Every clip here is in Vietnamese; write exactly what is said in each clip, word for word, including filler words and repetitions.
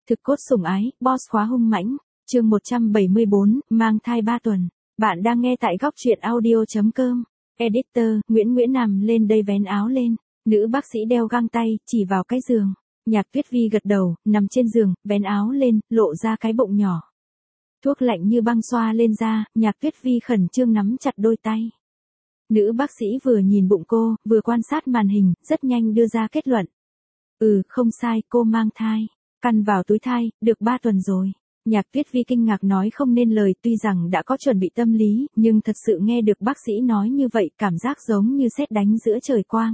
Thực cốt sủng ái, boss khóa hung mãnh, chương một trăm bảy mươi bốn, mang thai ba tuần. Bạn đang nghe tại góc truyện audio chấm com. Editor, Nguyễn Nguyễn nằm lên đây vén áo lên. Nữ bác sĩ đeo găng tay, chỉ vào cái giường. Nhạc Tuyết Vi gật đầu, nằm trên giường, vén áo lên, lộ ra cái bụng nhỏ. Thuốc lạnh như băng xoa lên da, Nhạc Tuyết Vi khẩn trương nắm chặt đôi tay. Nữ bác sĩ vừa nhìn bụng cô, vừa quan sát màn hình, rất nhanh đưa ra kết luận. Ừ, không sai, cô mang thai. Căn vào túi thai, được ba tuần rồi. Nhạc Tuyết Vi kinh ngạc nói không nên lời, tuy rằng đã có chuẩn bị tâm lý, nhưng thật sự nghe được bác sĩ nói như vậy, cảm giác giống như sét đánh giữa trời quang.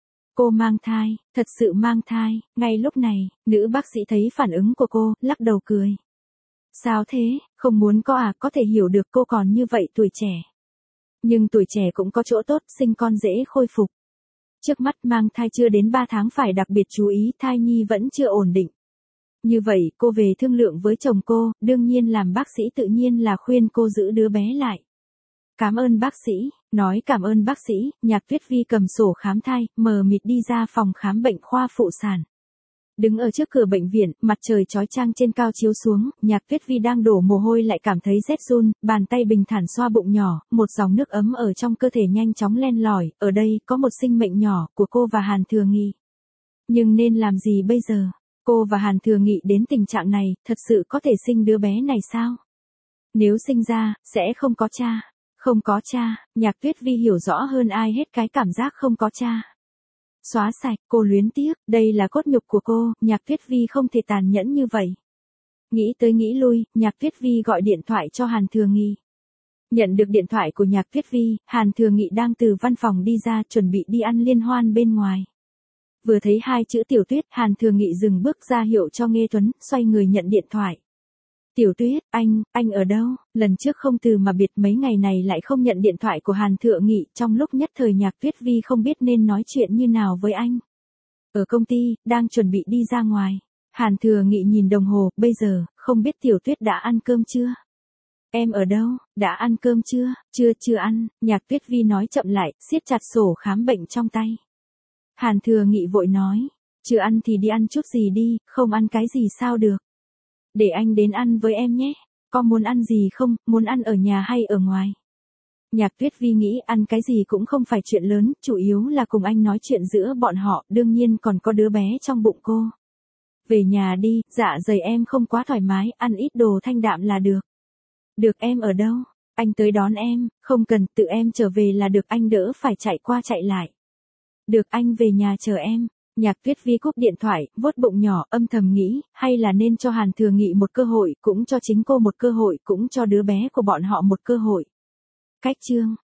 Cô mang thai, thật sự mang thai. Ngay lúc này, nữ bác sĩ thấy phản ứng của cô, lắc đầu cười. Sao thế, không muốn có à, có thể hiểu được cô còn như vậy tuổi trẻ. Nhưng tuổi trẻ cũng có chỗ tốt, sinh con dễ khôi phục. Trước mắt mang thai chưa đến ba tháng phải đặc biệt chú ý, thai nhi vẫn chưa ổn định. Như vậy, cô về thương lượng với chồng cô, đương nhiên làm bác sĩ tự nhiên là khuyên cô giữ đứa bé lại. Cảm ơn bác sĩ, nói cảm ơn bác sĩ, Nhạc Tuyết Vi cầm sổ khám thai, mờ mịt đi ra phòng khám bệnh khoa phụ sản. Đứng ở trước cửa bệnh viện, mặt trời chói chang trên cao chiếu xuống, Nhạc Tuyết Vi đang đổ mồ hôi lại cảm thấy rét run, bàn tay bình thản xoa bụng nhỏ, một dòng nước ấm ở trong cơ thể nhanh chóng len lỏi, ở đây có một sinh mệnh nhỏ của cô và Hàn Thừa Nghị. Nhưng nên làm gì bây giờ? Cô và Hàn Thừa Nghị đến tình trạng này, thật sự có thể sinh đứa bé này sao? Nếu sinh ra, sẽ không có cha. Không có cha, Nhạc Tuyết Vi hiểu rõ hơn ai hết cái cảm giác không có cha. Xóa sạch, cô luyến tiếc, đây là cốt nhục của cô, Nhạc Tuyết Vi không thể tàn nhẫn như vậy. Nghĩ tới nghĩ lui, Nhạc Tuyết Vi gọi điện thoại cho Hàn Thừa Nghị. Nhận được điện thoại của Nhạc Tuyết Vi, Hàn Thừa Nghị đang từ văn phòng đi ra chuẩn bị đi ăn liên hoan bên ngoài. Vừa thấy hai chữ Tiểu Tuyết, Hàn Thừa Nghị dừng bước ra hiệu cho Nghê Tuấn, xoay người nhận điện thoại. Tiểu Tuyết, anh, anh ở đâu? Lần trước không từ mà biệt, mấy ngày này lại không nhận điện thoại của Hàn Thừa Nghị, trong lúc nhất thời Nhạc Tuyết Vi không biết nên nói chuyện như nào với anh. Ở công ty, đang chuẩn bị đi ra ngoài. Hàn Thừa Nghị nhìn đồng hồ, bây giờ, không biết Tiểu Tuyết đã ăn cơm chưa? Em ở đâu? Đã ăn cơm chưa? Chưa, chưa ăn, Nhạc Tuyết Vi nói chậm lại, siết chặt sổ khám bệnh trong tay. Hàn Thừa Nghị vội nói, chưa ăn thì đi ăn chút gì đi, không ăn cái gì sao được. Để anh đến ăn với em nhé, có muốn ăn gì không, muốn ăn ở nhà hay ở ngoài? Nhạc Tuyết Vi nghĩ ăn cái gì cũng không phải chuyện lớn, chủ yếu là cùng anh nói chuyện giữa bọn họ, đương nhiên còn có đứa bé trong bụng cô. Về nhà đi, dạ dày em không quá thoải mái, ăn ít đồ thanh đạm là được. Được, em ở đâu? Anh tới đón em, không cần, tự em trở về là được, anh đỡ phải chạy qua chạy lại. Được, anh về nhà chờ em. Nhạc Tuyết Vi cúp điện thoại, vuốt bụng nhỏ, âm thầm nghĩ, hay là nên cho Hàn Thừa Nghị một cơ hội, cũng cho chính cô một cơ hội, cũng cho đứa bé của bọn họ một cơ hội. Cách chương